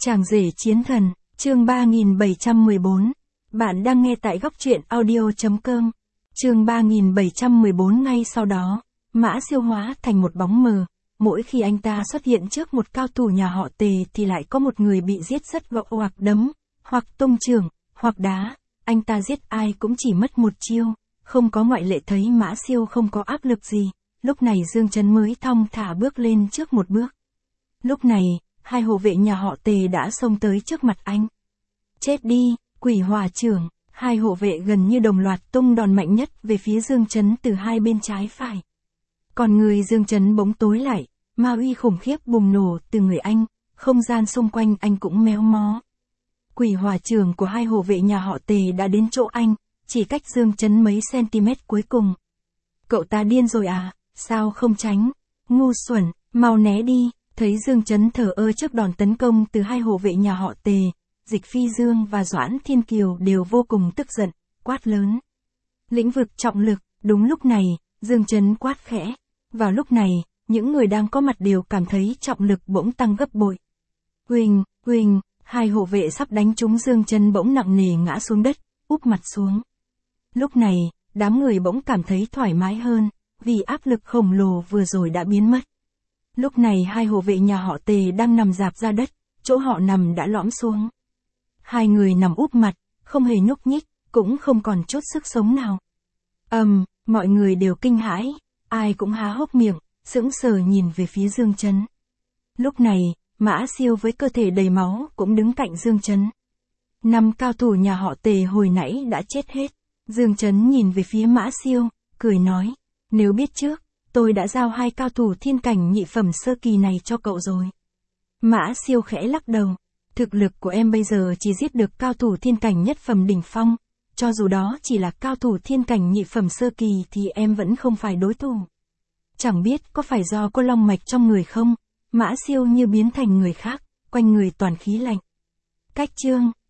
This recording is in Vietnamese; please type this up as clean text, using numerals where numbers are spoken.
Chàng rể chiến thần, chương 3714. Bạn đang nghe tại góc truyện audio.com. Chương 3714. Ngay sau đó, Mã Siêu hóa thành một bóng mờ. Mỗi khi anh ta xuất hiện trước một cao thủ nhà họ Tề thì lại có một người bị giết rất gọn, hoặc đấm, hoặc tung chưởng, hoặc đá. Anh ta giết ai cũng chỉ mất một chiêu, không có ngoại lệ. Thấy Mã Siêu không có áp lực gì, lúc này Dương Chấn mới thong thả bước lên trước một bước. Lúc này, hai hộ vệ nhà họ Tề đã xông tới trước mặt anh. Chết đi, quỷ hỏa trưởng! Hai hộ vệ gần như đồng loạt tung đòn mạnh nhất về phía Dương Chấn từ hai bên trái phải. Còn người Dương Chấn bỗng tối lại, ma uy khủng khiếp bùng nổ từ người anh, không gian xung quanh anh cũng méo mó. Quỷ hỏa trưởng của hai hộ vệ nhà họ Tề đã đến chỗ anh, chỉ cách Dương Chấn mấy cm cuối cùng. Cậu ta điên rồi à, sao không tránh? Ngu xuẩn, mau né đi! Thấy Dương Chấn thờ ơ trước đòn tấn công từ hai hộ vệ nhà họ Tề, Dịch Phi Dương và Doãn Thiên Kiều đều vô cùng tức giận, quát lớn. Lĩnh vực trọng lực! Đúng lúc này, Dương Chấn quát khẽ. Vào lúc này, những người đang có mặt đều cảm thấy trọng lực bỗng tăng gấp bội. Huỳnh, huỳnh! Hai hộ vệ sắp đánh trúng Dương Chấn bỗng nặng nề ngã xuống đất, úp mặt xuống. Lúc này, đám người bỗng cảm thấy thoải mái hơn, vì áp lực khổng lồ vừa rồi đã biến mất. Lúc này hai hộ vệ nhà họ Tề đang nằm rạp ra đất, chỗ họ nằm đã lõm xuống. Hai người nằm úp mặt, không hề nhúc nhích, cũng không còn chút sức sống nào. Mọi người đều kinh hãi, ai cũng há hốc miệng, sững sờ nhìn về phía Dương Chấn. Lúc này, Mã Siêu với cơ thể đầy máu cũng đứng cạnh Dương Chấn. 5 cao thủ nhà họ Tề hồi nãy đã chết hết. Dương Chấn nhìn về phía Mã Siêu, cười nói, nếu biết trước, tôi đã giao 2 cao thủ thiên cảnh nhị phẩm sơ kỳ này cho cậu rồi. Mã Siêu khẽ lắc đầu, thực lực của em bây giờ chỉ giết được cao thủ thiên cảnh nhất phẩm đỉnh phong, cho dù đó chỉ là cao thủ thiên cảnh nhị phẩm sơ kỳ thì em vẫn không phải đối thủ. Chẳng biết có phải do cô long mạch trong người không, Mã Siêu như biến thành người khác, quanh người toàn khí lạnh. Cách chương